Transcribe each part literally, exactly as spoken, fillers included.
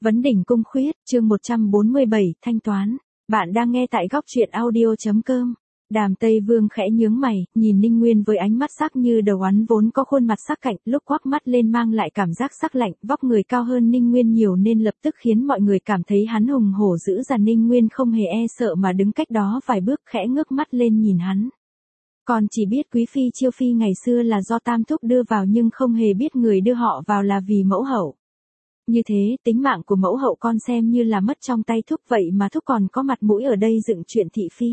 Vấn đỉnh cung khuyết, chương một trăm bốn mươi bảy, thanh toán. Bạn đang nghe tại góc truyện audio.com. Đàm Tây Vương khẽ nhướng mày, nhìn Ninh Nguyên với ánh mắt sắc như đầu rắn vốn có khuôn mặt sắc cạnh, lúc quắc mắt lên mang lại cảm giác sắc lạnh, vóc người cao hơn Ninh Nguyên nhiều nên lập tức khiến mọi người cảm thấy hắn hùng hổ dữ dằn. Ninh Nguyên không hề e sợ mà đứng cách đó vài bước khẽ ngước mắt lên nhìn hắn. Còn chỉ biết quý phi Chiêu Phi ngày xưa là do Tam Thúc đưa vào nhưng không hề biết người đưa họ vào là vì mẫu hậu. Như thế, tính mạng của mẫu hậu con xem như là mất trong tay Thúc vậy mà Thúc còn có mặt mũi ở đây dựng chuyện thị phi.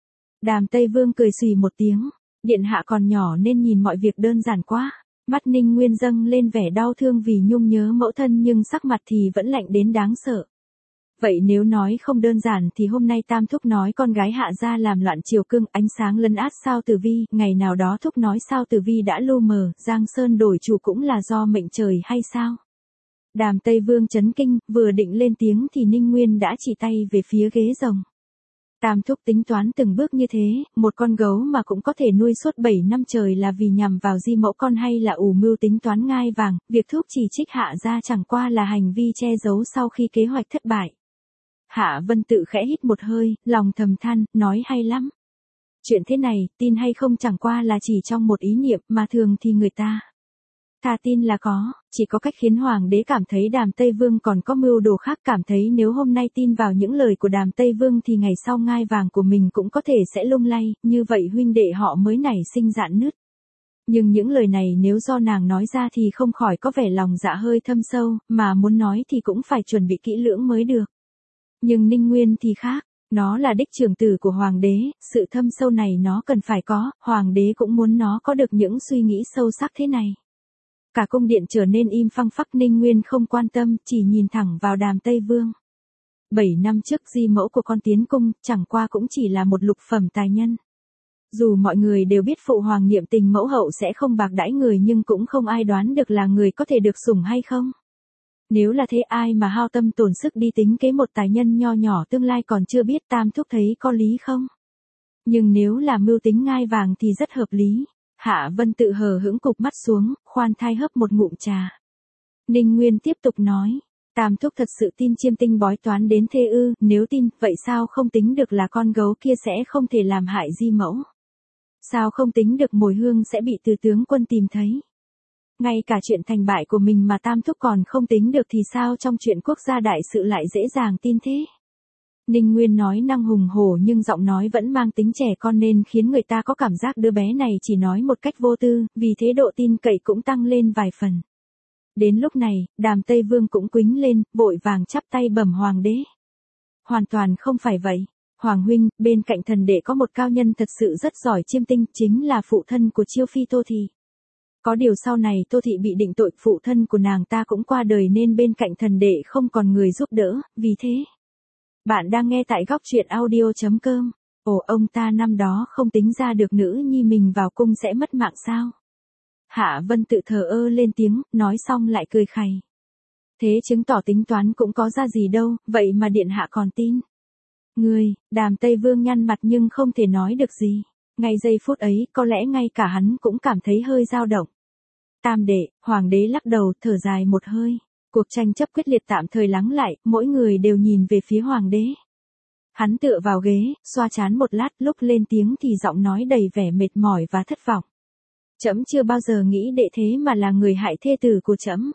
Đàm Tây Vương cười xùy một tiếng, điện hạ còn nhỏ nên nhìn mọi việc đơn giản quá. Mắt Ninh Nguyên dâng lên vẻ đau thương vì nhung nhớ mẫu thân nhưng sắc mặt thì vẫn lạnh đến đáng sợ. Vậy nếu nói không đơn giản thì hôm nay Tam Thúc nói con gái hạ gia làm loạn triều cương, ánh sáng lấn át Sao Tử Vi, ngày nào đó Thúc nói Sao Tử Vi đã lu mờ, Giang Sơn đổi chủ cũng là do mệnh trời hay sao? Đàm Tây Vương chấn kinh, vừa định lên tiếng thì Ninh Nguyên đã chỉ tay về phía ghế rồng. Tam Thúc tính toán từng bước như thế, một con gấu mà cũng có thể nuôi suốt bảy năm trời là vì nhằm vào di mẫu con hay là ủ mưu tính toán ngai vàng, việc Thúc chỉ trích hạ gia chẳng qua là hành vi che giấu sau khi kế hoạch thất bại. Hạ Vân Tự khẽ hít một hơi, lòng thầm than, nói hay lắm. Chuyện thế này, tin hay không chẳng qua là chỉ trong một ý niệm mà thường thì người ta thà tin là có, chỉ có cách khiến Hoàng đế cảm thấy Đàm Tây Vương còn có mưu đồ khác, cảm thấy nếu hôm nay tin vào những lời của Đàm Tây Vương thì ngày sau ngai vàng của mình cũng có thể sẽ lung lay, như vậy huynh đệ họ mới nảy sinh rạn nứt. Nhưng những lời này nếu do nàng nói ra thì không khỏi có vẻ lòng dạ hơi thâm sâu, mà muốn nói thì cũng phải chuẩn bị kỹ lưỡng mới được. Nhưng Ninh Nguyên thì khác, nó là đích trưởng tử của Hoàng đế, sự thâm sâu này nó cần phải có, Hoàng đế cũng muốn nó có được những suy nghĩ sâu sắc thế này. Cả cung điện trở nên im phăng phắc. Ninh Nguyên không quan tâm, chỉ nhìn thẳng vào Đàm Tây Vương. Bảy năm trước di mẫu của con tiến cung, chẳng qua cũng chỉ là một lục phẩm tài nhân. Dù mọi người đều biết phụ hoàng niệm tình mẫu hậu sẽ không bạc đãi người nhưng cũng không ai đoán được là người có thể được sủng hay không. Nếu là thế ai mà hao tâm tổn sức đi tính kế một tài nhân nho nhỏ tương lai còn chưa biết. Tam Thúc thấy có lý không? Nhưng nếu là mưu tính ngai vàng thì rất hợp lý. Hạ Vân Tự hờ hững cụp mắt xuống, khoan thai hấp một ngụm trà. Ninh Nguyên tiếp tục nói, Tam Thúc thật sự tin chiêm tinh bói toán đến thế ư? Nếu tin, vậy sao không tính được là con gấu kia sẽ không thể làm hại di mẫu? Sao không tính được mồi hương sẽ bị từ tướng quân tìm thấy? Ngay cả chuyện thành bại của mình mà Tam Thúc còn không tính được thì sao trong chuyện quốc gia đại sự lại dễ dàng tin thế? Ninh Nguyên nói năng hùng hổ nhưng giọng nói vẫn mang tính trẻ con nên khiến người ta có cảm giác đứa bé này chỉ nói một cách vô tư, vì thế độ tin cậy cũng tăng lên vài phần. Đến lúc này, Đàm Tây Vương cũng quĩnh lên, vội vàng chắp tay bẩm Hoàng đế. Hoàn toàn không phải vậy. Hoàng huynh, bên cạnh thần đệ có một cao nhân thật sự rất giỏi chiêm tinh, chính là phụ thân của Chiêu Phi Tô Thị. Có điều sau này Tô Thị bị định tội, phụ thân của nàng ta cũng qua đời nên bên cạnh thần đệ không còn người giúp đỡ, vì thế. Bạn đang nghe tại góc truyện audio.com. Ồ, ông ta năm đó không tính ra được nữ nhi mình vào cung sẽ mất mạng sao? Hạ Vân Tự thờ ơ lên tiếng, nói xong lại cười khày. Thế chứng tỏ tính toán cũng có ra gì đâu, vậy mà điện hạ còn tin. Ngươi, Đàm Tây Vương nhăn mặt nhưng không thể nói được gì. Ngay giây phút ấy, có lẽ ngay cả hắn cũng cảm thấy hơi dao động. Tam đệ, Hoàng đế lắc đầu, thở dài một hơi. Cuộc tranh chấp quyết liệt tạm thời lắng lại, mỗi người đều nhìn về phía Hoàng đế. Hắn tựa vào ghế, xoa trán một lát, lúc lên tiếng thì giọng nói đầy vẻ mệt mỏi và thất vọng. Trẫm chưa bao giờ nghĩ đệ thế mà là người hại thê tử của trẫm.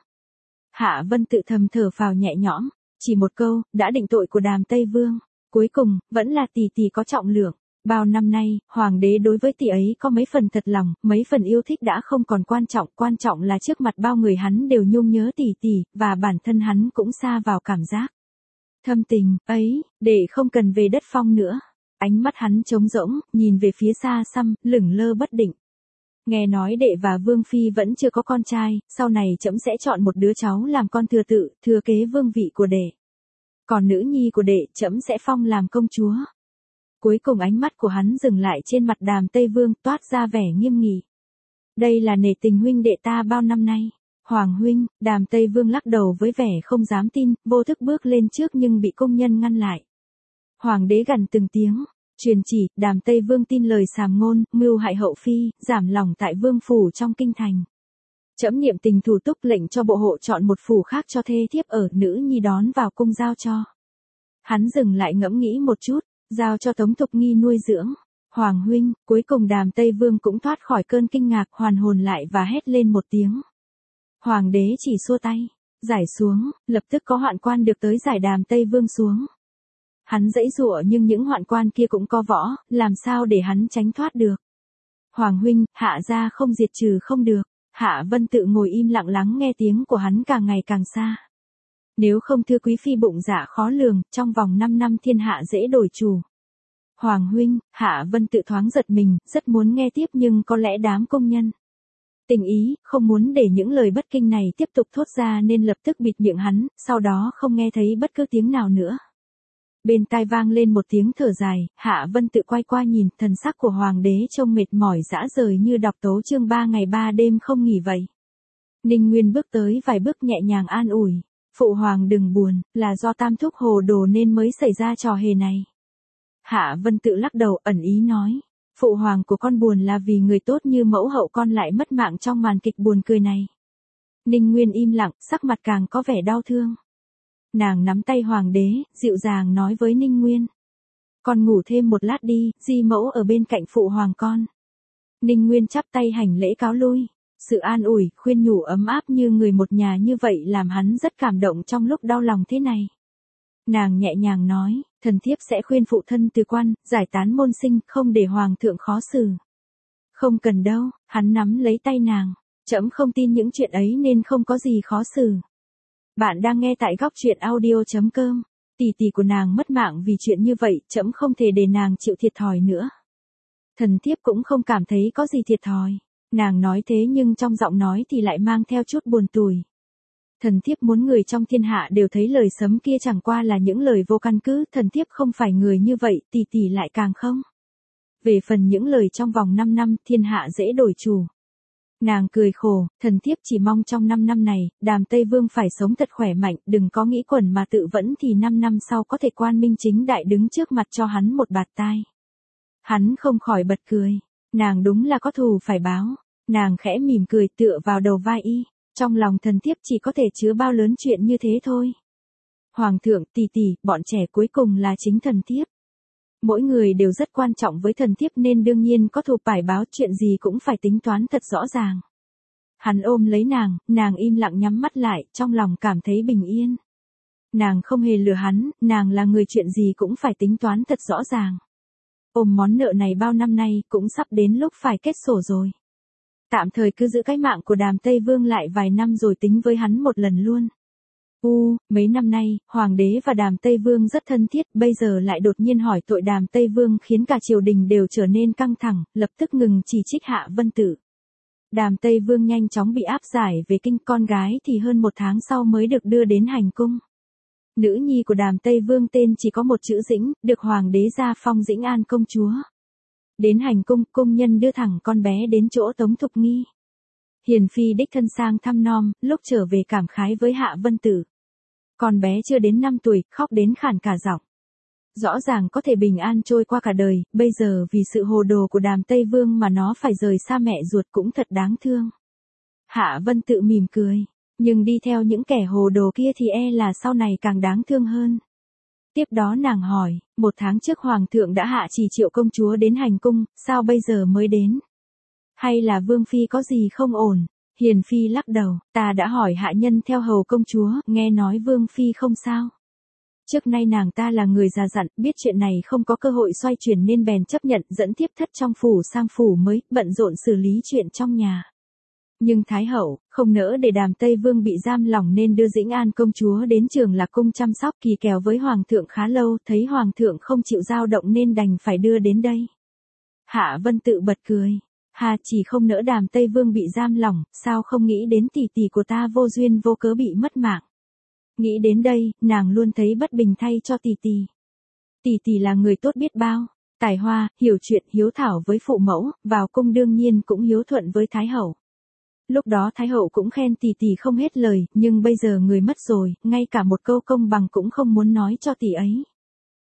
Hạ Vân Tự thầm thở phào nhẹ nhõm, chỉ một câu, đã định tội của Đàm Tây Vương, cuối cùng, vẫn là tỷ tỷ có trọng lượng. Bao năm nay, Hoàng đế đối với tỷ ấy có mấy phần thật lòng, mấy phần yêu thích đã không còn quan trọng, quan trọng là trước mặt bao người hắn đều nhung nhớ tỷ tỷ, và bản thân hắn cũng xa vào cảm giác thâm tình ấy, để không cần về đất phong nữa. Ánh mắt hắn trống rỗng, nhìn về phía xa xăm, lửng lơ bất định. Nghe nói đệ và Vương Phi vẫn chưa có con trai, sau này trẫm sẽ chọn một đứa cháu làm con thừa tự, thừa kế vương vị của đệ. Còn nữ nhi của đệ, trẫm sẽ phong làm công chúa. Cuối cùng ánh mắt của hắn dừng lại trên mặt Đàm Tây Vương, toát ra vẻ nghiêm nghị. Đây là nể tình huynh đệ ta bao năm nay. Hoàng huynh, Đàm Tây Vương lắc đầu với vẻ không dám tin, vô thức bước lên trước nhưng bị công nhân ngăn lại. Hoàng đế gằn từng tiếng, truyền chỉ, Đàm Tây Vương tin lời sàm ngôn, mưu hại hậu phi, giảm lòng tại vương phủ trong kinh thành. Trẫm niệm tình thủ túc lệnh cho bộ hộ chọn một phủ khác cho thê thiếp ở, nữ nhi đón vào cung giao cho. Hắn dừng lại ngẫm nghĩ một chút, giao cho Tống Thục Nghi nuôi dưỡng. Hoàng huynh, cuối cùng Đàm Tây Vương cũng thoát khỏi cơn kinh ngạc, hoàn hồn lại và hét lên một tiếng. Hoàng đế chỉ xua tay, giải xuống, lập tức có hoạn quan được tới giải Đàm Tây Vương xuống. Hắn giãy giụa nhưng những hoạn quan kia cũng có võ, làm sao để hắn tránh thoát được. Hoàng huynh, Hạ gia không diệt trừ không được. Hạ Vân Tự ngồi im lặng lắng nghe tiếng của hắn càng ngày càng xa. Nếu không thưa quý phi bụng dạ khó lường, trong vòng năm năm thiên hạ dễ đổi chủ. Hoàng huynh, Hạ Vân Tự thoáng giật mình, rất muốn nghe tiếp nhưng có lẽ đám công nhân tình ý, không muốn để những lời bất kinh này tiếp tục thốt ra nên lập tức bịt miệng hắn, sau đó không nghe thấy bất cứ tiếng nào nữa. Bên tai vang lên một tiếng thở dài, Hạ Vân Tự quay qua nhìn, thần sắc của hoàng đế trông mệt mỏi rã rời như đọc tấu chương ba ngày ba đêm không nghỉ vậy. Ninh Nguyên bước tới vài bước nhẹ nhàng an ủi, phụ hoàng đừng buồn, là do tam thúc hồ đồ nên mới xảy ra trò hề này. Hạ Vân Tự lắc đầu ẩn ý nói, phụ hoàng của con buồn là vì người tốt như mẫu hậu con lại mất mạng trong màn kịch buồn cười này. Ninh Nguyên im lặng, sắc mặt càng có vẻ đau thương. Nàng nắm tay hoàng đế, dịu dàng nói với Ninh Nguyên. Con ngủ thêm một lát đi, di mẫu ở bên cạnh phụ hoàng con. Ninh Nguyên chắp tay hành lễ cáo lui. Sự an ủi, khuyên nhủ ấm áp như người một nhà như vậy làm hắn rất cảm động trong lúc đau lòng thế này. Nàng nhẹ nhàng nói, thần thiếp sẽ khuyên phụ thân từ quan, giải tán môn sinh, không để hoàng thượng khó xử. Không cần đâu, hắn nắm lấy tay nàng. Trẫm không tin những chuyện ấy nên không có gì khó xử. Bạn đang nghe tại góc truyện audio chấm com. Tỷ tỷ của nàng mất mạng vì chuyện như vậy, trẫm không thể để nàng chịu thiệt thòi nữa. Thần thiếp cũng không cảm thấy có gì thiệt thòi. Nàng nói thế nhưng trong giọng nói thì lại mang theo chút buồn tủi. Thần thiếp muốn người trong thiên hạ đều thấy lời sấm kia chẳng qua là những lời vô căn cứ, thần thiếp không phải người như vậy, tỷ tỷ lại càng không. Về phần những lời trong vòng năm năm, thiên hạ dễ đổi chủ. Nàng cười khổ, thần thiếp chỉ mong trong năm năm này, Đàm Tây Vương phải sống thật khỏe mạnh, đừng có nghĩ quẩn mà tự vẫn thì năm năm sau có thể quan minh chính đại đứng trước mặt cho hắn một bạt tai. Hắn không khỏi bật cười, nàng đúng là có thù phải báo, nàng khẽ mỉm cười tựa vào đầu vai y, trong lòng thần thiếp chỉ có thể chứa bao lớn chuyện như thế thôi. Hoàng thượng, tỷ tỷ, bọn trẻ cuối cùng là chính thần thiếp. Mỗi người đều rất quan trọng với thần thiếp nên đương nhiên có thù phải báo, chuyện gì cũng phải tính toán thật rõ ràng. Hắn ôm lấy nàng, nàng im lặng nhắm mắt lại, trong lòng cảm thấy bình yên. Nàng không hề lừa hắn, nàng là người chuyện gì cũng phải tính toán thật rõ ràng. Ôm món nợ này bao năm nay cũng sắp đến lúc phải kết sổ rồi. Tạm thời cứ giữ cái mạng của Đàm Tây Vương lại vài năm rồi tính với hắn một lần luôn. U, mấy năm nay, Hoàng đế và Đàm Tây Vương rất thân thiết, bây giờ lại đột nhiên hỏi tội Đàm Tây Vương khiến cả triều đình đều trở nên căng thẳng, lập tức ngừng chỉ trích Hạ Vân Tự. Đàm Tây Vương nhanh chóng bị áp giải về kinh, con gái thì hơn một tháng sau mới được đưa đến hành cung. Nữ nhi của Đàm Tây Vương tên chỉ có một chữ Dĩnh, được Hoàng đế gia phong Dĩnh An công chúa. Đến hành cung, cung nhân đưa thẳng con bé đến chỗ Tống Thục Nghi. Hiền phi đích thân sang thăm nom, lúc trở về cảm khái với Hạ Vân Tự. Con bé chưa đến năm tuổi, khóc đến khản cả giọng. Rõ ràng có thể bình an trôi qua cả đời, bây giờ vì sự hồ đồ của Đàm Tây Vương mà nó phải rời xa mẹ ruột cũng thật đáng thương. Hạ Vân Tự mỉm cười, nhưng đi theo những kẻ hồ đồ kia thì e là sau này càng đáng thương hơn. Tiếp đó nàng hỏi, một tháng trước Hoàng thượng đã hạ chỉ triệu công chúa đến hành cung, sao bây giờ mới đến? Hay là Vương Phi có gì không ổn? Hiền Phi lắc đầu, ta đã hỏi hạ nhân theo hầu công chúa, nghe nói Vương Phi không sao. Trước nay nàng ta là người già dặn, biết chuyện này không có cơ hội xoay chuyển nên bèn chấp nhận dẫn thiếp thất trong phủ sang phủ mới, bận rộn xử lý chuyện trong nhà. Nhưng Thái hậu, không nỡ để Đàm Tây Vương bị giam lỏng nên đưa Dĩnh An công chúa đến Trường Lạc cung chăm sóc, kỳ kèo với Hoàng thượng khá lâu, thấy Hoàng thượng không chịu dao động nên đành phải đưa đến đây. Hạ Vân Tự bật cười. Hà chỉ không nỡ Đàm Tây Vương bị giam lỏng, sao không nghĩ đến tỷ tỷ của ta vô duyên vô cớ bị mất mạng. Nghĩ đến đây, nàng luôn thấy bất bình thay cho tỷ tỷ. Tỷ tỷ là người tốt biết bao, tài hoa, hiểu chuyện, hiếu thảo với phụ mẫu, vào cung đương nhiên cũng hiếu thuận với Thái hậu. Lúc đó Thái hậu cũng khen tỷ tỷ không hết lời, nhưng bây giờ người mất rồi, ngay cả một câu công bằng cũng không muốn nói cho tỷ ấy.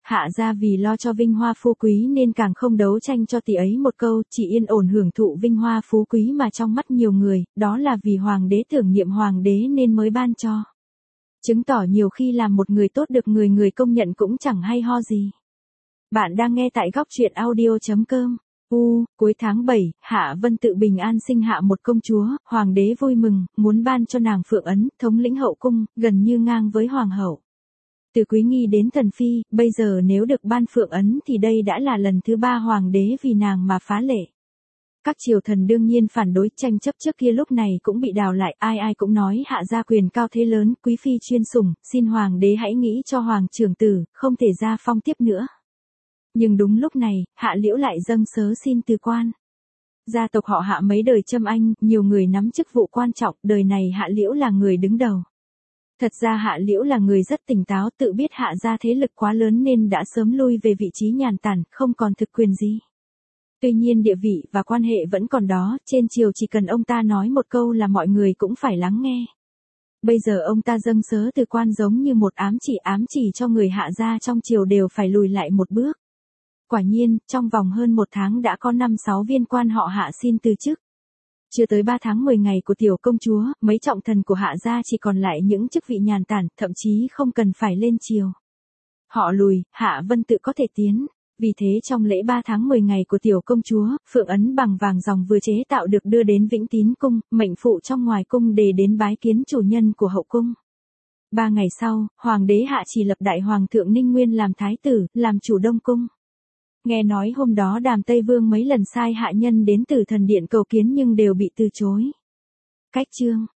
Hạ gia vì lo cho vinh hoa phú quý nên càng không đấu tranh cho tỷ ấy một câu, chỉ yên ổn hưởng thụ vinh hoa phú quý mà trong mắt nhiều người, đó là vì hoàng đế tưởng niệm hoàng đế nên mới ban cho. Chứng tỏ nhiều khi làm một người tốt được người người công nhận cũng chẳng hay ho gì. Bạn đang nghe tại góc truyện audio.com. U, cuối tháng bảy, Hạ Vân Tự bình an sinh hạ một công chúa, hoàng đế vui mừng, muốn ban cho nàng phượng ấn, thống lĩnh hậu cung, gần như ngang với hoàng hậu. Từ quý nghi đến thần phi, bây giờ nếu được ban phượng ấn thì đây đã là lần thứ ba hoàng đế vì nàng mà phá lệ. Các triều thần đương nhiên phản đối, tranh chấp trước kia lúc này cũng bị đào lại, ai ai cũng nói Hạ gia quyền cao thế lớn, quý phi chuyên sủng, xin hoàng đế hãy nghĩ cho hoàng trưởng tử, không thể ra phong tiếp nữa. Nhưng đúng lúc này, Hạ Liễu lại dâng sớ xin từ quan. Gia tộc họ Hạ mấy đời châm anh, nhiều người nắm chức vụ quan trọng, đời này Hạ Liễu là người đứng đầu. Thật ra Hạ Liễu là người rất tỉnh táo, tự biết Hạ gia thế lực quá lớn nên đã sớm lui về vị trí nhàn tản, không còn thực quyền gì. Tuy nhiên địa vị và quan hệ vẫn còn đó, trên triều chỉ cần ông ta nói một câu là mọi người cũng phải lắng nghe. Bây giờ ông ta dâng sớ từ quan giống như một ám chỉ ám chỉ cho người Hạ gia trong triều đều phải lùi lại một bước. Quả nhiên, trong vòng hơn một tháng đã có năm sáu viên quan họ Hạ xin từ chức. Chưa tới ba tháng mười ngày của tiểu công chúa, mấy trọng thần của Hạ gia chỉ còn lại những chức vị nhàn tản, thậm chí không cần phải lên triều. Họ lùi, Hạ Vân Tự có thể tiến. Vì thế trong lễ ba tháng mười ngày của tiểu công chúa, phượng ấn bằng vàng ròng vừa chế tạo được đưa đến Vĩnh Tín cung, mệnh phụ trong ngoài cung để đến bái kiến chủ nhân của hậu cung. Ba ngày sau, hoàng đế Hạ chỉ lập đại hoàng thượng Ninh Nguyên làm thái tử, làm chủ đông cung. Nghe nói hôm đó Đàm Tây Vương mấy lần sai hạ nhân đến Tử Thần Điện cầu kiến nhưng đều bị từ chối. Cách chương